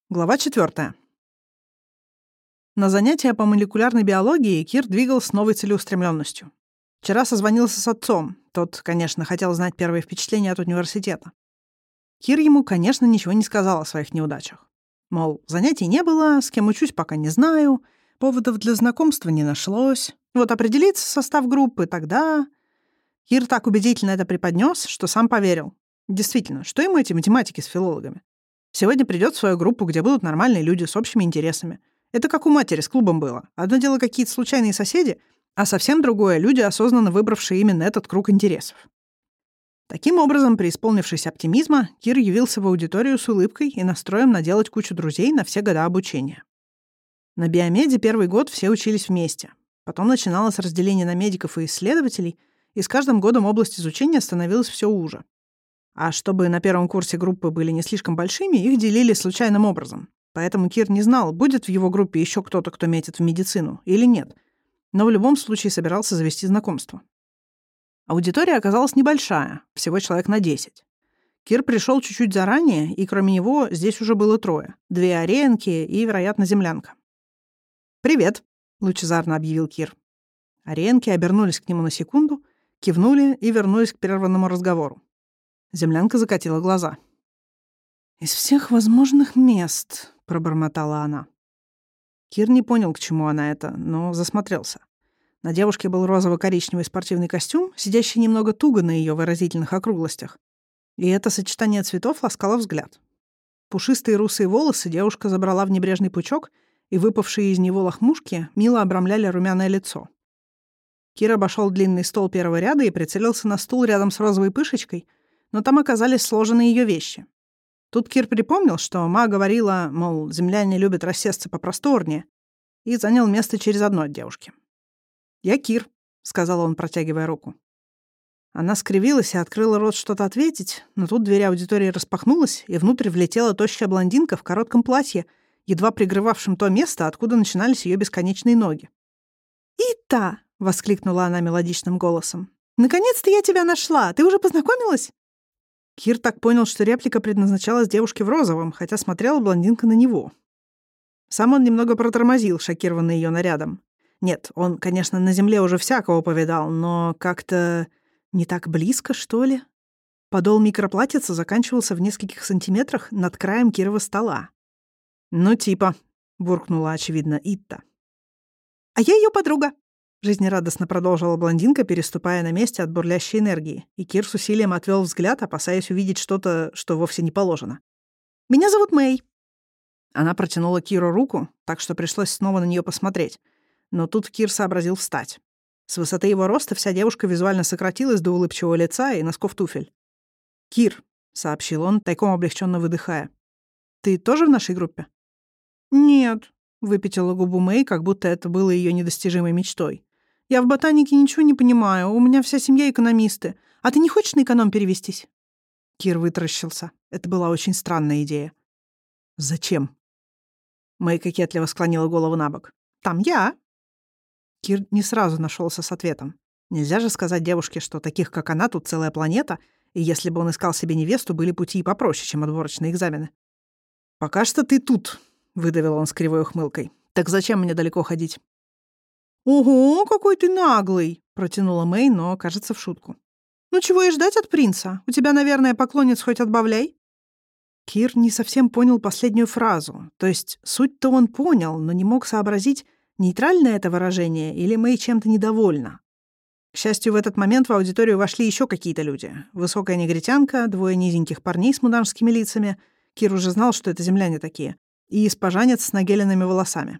Глава 4. На занятия по молекулярной биологии Кир двигал с новой целеустремленностью. Вчера созвонился с отцом. Тот, конечно, хотел знать первые впечатления от университета. Кир ему, конечно, ничего не сказал о своих неудачах. Мол, занятий не было, с кем учусь, пока не знаю, поводов для знакомства не нашлось. Вот определится состав группы, тогда... Кир так убедительно это преподнес, что сам поверил. Действительно, что ему эти математики с филологами? Сегодня придет в свою группу, где будут нормальные люди с общими интересами. Это как у матери с клубом было. Одно дело какие-то случайные соседи, а совсем другое — люди, осознанно выбравшие именно этот круг интересов. Таким образом, преисполнившись оптимизма, Кир явился в аудиторию с улыбкой и настроем наделать кучу друзей на все года обучения. На биомеде первый год все учились вместе. Потом начиналось разделение на медиков и исследователей, и с каждым годом область изучения становилась все уже. А чтобы на первом курсе группы были не слишком большими, их делили случайным образом. Поэтому Кир не знал, будет в его группе еще кто-то, кто метит в медицину, или нет. Но в любом случае собирался завести знакомство. Аудитория оказалась небольшая, всего человек на 10. Кир пришел чуть-чуть заранее, и кроме него здесь уже было 3. 2 ариенки и, вероятно, землянка. «Привет», — лучезарно объявил Кир. Ариенки обернулись к нему на секунду, кивнули и вернулись к прерванному разговору. Землянка закатила глаза. «Из всех возможных мест», — пробормотала она. Кир не понял, к чему она это, но засмотрелся. На девушке был розово-коричневый спортивный костюм, сидящий немного туго на ее выразительных округлостях. И это сочетание цветов ласкало взгляд. Пушистые русые волосы девушка забрала в небрежный пучок, и выпавшие из него лохмушки мило обрамляли румяное лицо. Кир обошел длинный стол первого ряда и прицелился на стул рядом с розовой пышечкой, но там оказались сложены ее вещи. Тут Кир припомнил, что Ма говорила, мол, земляне любят рассесться попросторнее, и занял место через одну от девушки. «Я Кир», — сказал он, протягивая руку. Она скривилась и открыла рот что-то ответить, но тут дверь аудитории распахнулась, и внутрь влетела тощая блондинка в коротком платье, едва прикрывавшем то место, откуда начинались ее бесконечные ноги. «Ита!» — воскликнула она мелодичным голосом. «Наконец-то я тебя нашла! Ты уже познакомилась?» Кир так понял, что реплика предназначалась девушке в розовом, хотя смотрела блондинка на него. Сам он немного протормозил, шокированный ее нарядом. Нет, он, конечно, на земле уже всякого повидал, но как-то не так близко, что ли? Подол микроплатьица заканчивался в нескольких сантиметрах над краем Кирова стола. «Ну, типа», — буркнула, очевидно, Итта. «А я ее подруга», — жизнерадостно продолжила блондинка, переступая на месте от бурлящей энергии, и Кир с усилием отвел взгляд, опасаясь увидеть что-то, что вовсе не положено. «Меня зовут Мэй». Она протянула Киру руку, так что пришлось снова на нее посмотреть. Но тут Кир сообразил встать. С высоты его роста вся девушка визуально сократилась до улыбчивого лица и носков туфель. «Кир», — сообщил он, тайком облегченно выдыхая, — «ты тоже в нашей группе?» «Нет», — выпятила губу Мэй, как будто это было ее недостижимой мечтой. «Я в ботанике ничего не понимаю, у меня вся семья экономисты. А ты не хочешь на эконом перевестись?» Кир вытаращился. Это была очень странная идея. «Зачем?» Мэй кокетливо склонила голову набок. «Там я». Кир не сразу нашелся с ответом. Нельзя же сказать девушке, что таких, как она, тут целая планета, и если бы он искал себе невесту, были пути и попроще, чем отборочные экзамены. «Пока что ты тут», — выдавил он с кривой ухмылкой. «Так зачем мне далеко ходить?» «Ого, какой ты наглый!» — протянула Мэй, но, кажется, в шутку. «Ну чего и ждать от принца? У тебя, наверное, поклонниц хоть отбавляй». Кир не совсем понял последнюю фразу. То есть суть-то он понял, но не мог сообразить, нейтральное это выражение или Мэй чем-то недовольна. К счастью, в этот момент в аудиторию вошли еще какие-то люди. Высокая негритянка, 2 низеньких парней с муданскими лицами. Кир уже знал, что это земляне такие. И испанец с нагеленными волосами.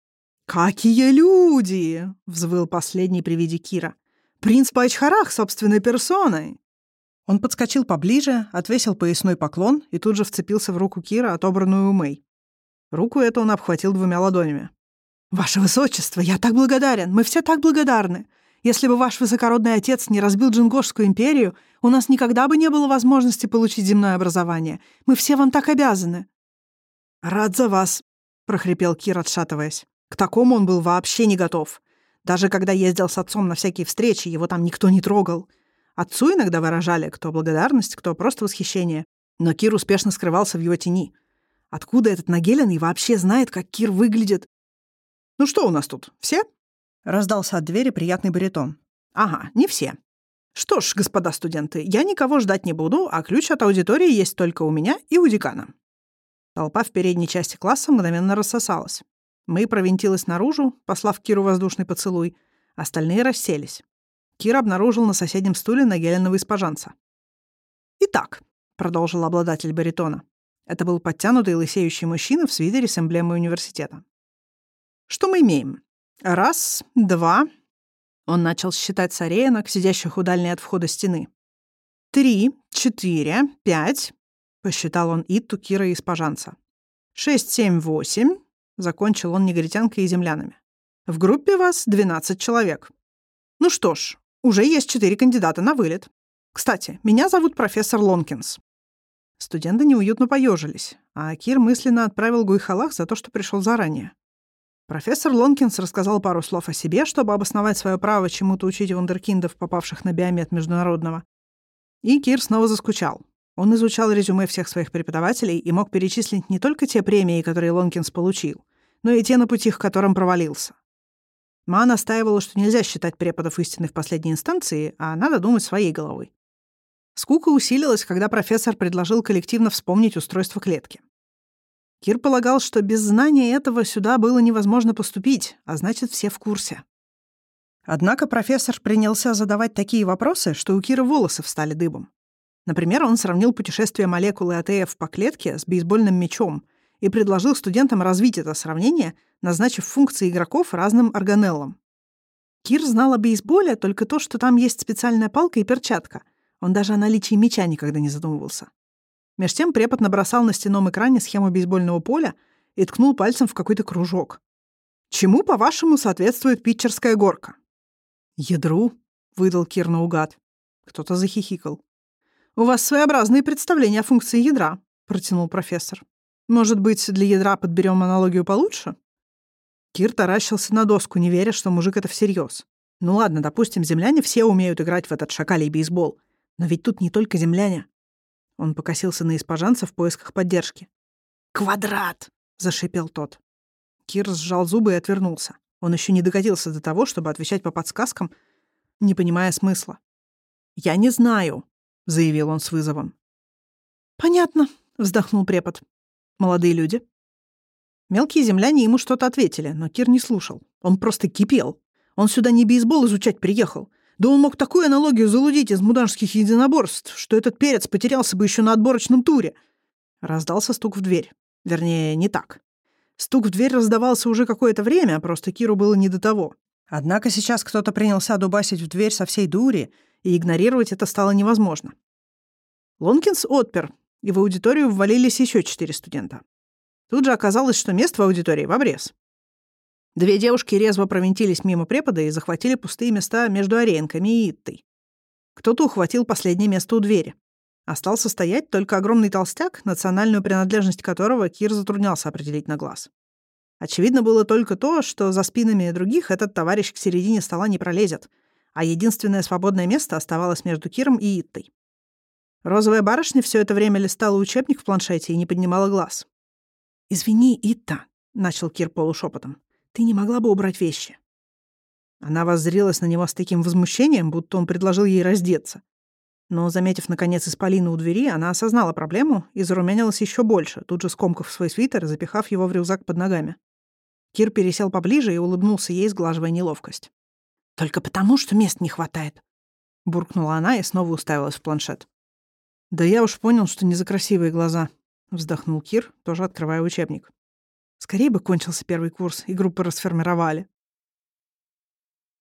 «Какие люди!» — взвыл последний при виде Кира. «Принц Пайчхарах собственной персоной!» Он подскочил поближе, отвесил поясной поклон и тут же вцепился в руку Кира, отобранную у Мэй. Руку эту он обхватил 2 ладонями. «Ваше высочество, я так благодарен! Мы все так благодарны! Если бы ваш высокородный отец не разбил Джингошскую империю, у нас никогда бы не было возможности получить земное образование. Мы все вам так обязаны!» «Рад за вас!» — прохрипел Кир, отшатываясь. К такому он был вообще не готов. Даже когда ездил с отцом на всякие встречи, его там никто не трогал. Отцу иногда выражали кто благодарность, кто просто восхищение. Но Кир успешно скрывался в его тени. Откуда этот Нагеленный вообще знает, как Кир выглядит? «Ну что у нас тут, все?» — раздался от двери приятный баритон. «Ага, не все. Что ж, господа студенты, я никого ждать не буду, а ключ от аудитории есть только у меня и у декана». Толпа в передней части класса мгновенно рассосалась. Мэй провинтилась наружу, послав Киру воздушный поцелуй. Остальные расселись. Кир обнаружил на соседнем стуле Нагеленного испажанца. «Итак», — продолжил обладатель баритона, это был подтянутый лысеющий мужчина в свитере с эмблемой университета. «Что мы имеем? Раз, два...» Он начал считать с ареянок, сидящих у дальней от входа стены. 3, 4, 5... Посчитал он Итту, Кира и испажанца. 6, 7, 8... Закончил он негритянкой и землянами. В группе вас 12 человек. Ну что ж, уже есть 4 кандидата на вылет. Кстати, меня зовут профессор Лонкинс. Студенты неуютно поежились, а Кир мысленно отправил Гуйхалах за то, что пришел заранее. Профессор Лонкинс рассказал пару слов о себе, чтобы обосновать свое право чему-то учить вундеркиндов, попавших на биомед международного. И Кир снова заскучал. Он изучал резюме всех своих преподавателей и мог перечислить не только те премии, которые Лонкинс получил, но и те, на пути к которым провалился. Ма настаивала, что нельзя считать преподов истиной в последней инстанции, а надо думать своей головой. Скука усилилась, когда профессор предложил коллективно вспомнить устройство клетки. Кир полагал, что без знания этого сюда было невозможно поступить, а значит, все в курсе. Однако профессор принялся задавать такие вопросы, что у Кира волосы встали дыбом. Например, он сравнил путешествие молекулы АТФ по клетке с бейсбольным мячом и предложил студентам развить это сравнение, назначив функции игроков разным органеллам. Кир знал о бейсболе только то, что там есть специальная палка и перчатка. Он даже о наличии мяча никогда не задумывался. Меж тем препод набросал на стенном экране схему бейсбольного поля и ткнул пальцем в какой-то кружок. «Чему, по-вашему, соответствует питчерская горка?» «Ядру», — выдал Кир наугад. Кто-то захихикал. «У вас своеобразные представления о функции ядра», — протянул профессор. «Может быть, для ядра подберем аналогию получше?» Кир таращился на доску, не веря, что мужик это всерьез. Ну ладно, допустим, земляне все умеют играть в этот шакалий бейсбол. Но ведь тут не только земляне. Он покосился на испажанца в поисках поддержки. «Квадрат!» — зашипел тот. Кир сжал зубы и отвернулся. Он еще не докатился до того, чтобы отвечать по подсказкам, не понимая смысла. «Я не знаю», — заявил он с вызовом. «Понятно», — вздохнул препод. «Молодые люди». Мелкие земляне ему что-то ответили, но Кир не слушал. Он просто кипел. Он сюда не бейсбол изучать приехал. Да он мог такую аналогию залудить из муданских единоборств, что этот перец потерялся бы еще на отборочном туре. Раздался стук в дверь. Вернее, не так. Стук в дверь раздавался уже какое-то время, просто Киру было не до того. Однако сейчас кто-то принялся дубасить в дверь со всей дури, и игнорировать это стало невозможно. Лонкинс отпер, и в аудиторию ввалились еще 4 студента. Тут же оказалось, что мест в аудитории в обрез. 2 девушки резво провинтились мимо препода и захватили пустые места между Оренками и Иттой. Кто-то ухватил последнее место у двери. Остался стоять только огромный толстяк, национальную принадлежность которого Кир затруднялся определить на глаз. Очевидно было только то, что за спинами других этот товарищ к середине стола не пролезет, а единственное свободное место оставалось между Киром и Иттой. Розовая барышня все это время листала учебник в планшете и не поднимала глаз. «Извини, Итта», — начал Кир полушепотом. «Ты не могла бы убрать вещи?» Она воззрелась на него с таким возмущением, будто он предложил ей раздеться. Но, заметив, наконец, исполина у двери, она осознала проблему и зарумянилась еще больше, тут же скомкав свой свитер и запихав его в рюкзак под ногами. Кир пересел поближе и улыбнулся ей, сглаживая неловкость. «Только потому, что мест не хватает», — буркнула она и снова уставилась в планшет. «Да я уж понял, что не за красивые глаза», — вздохнул Кир, тоже открывая учебник. «Скорее бы кончился первый курс, и группы расформировали».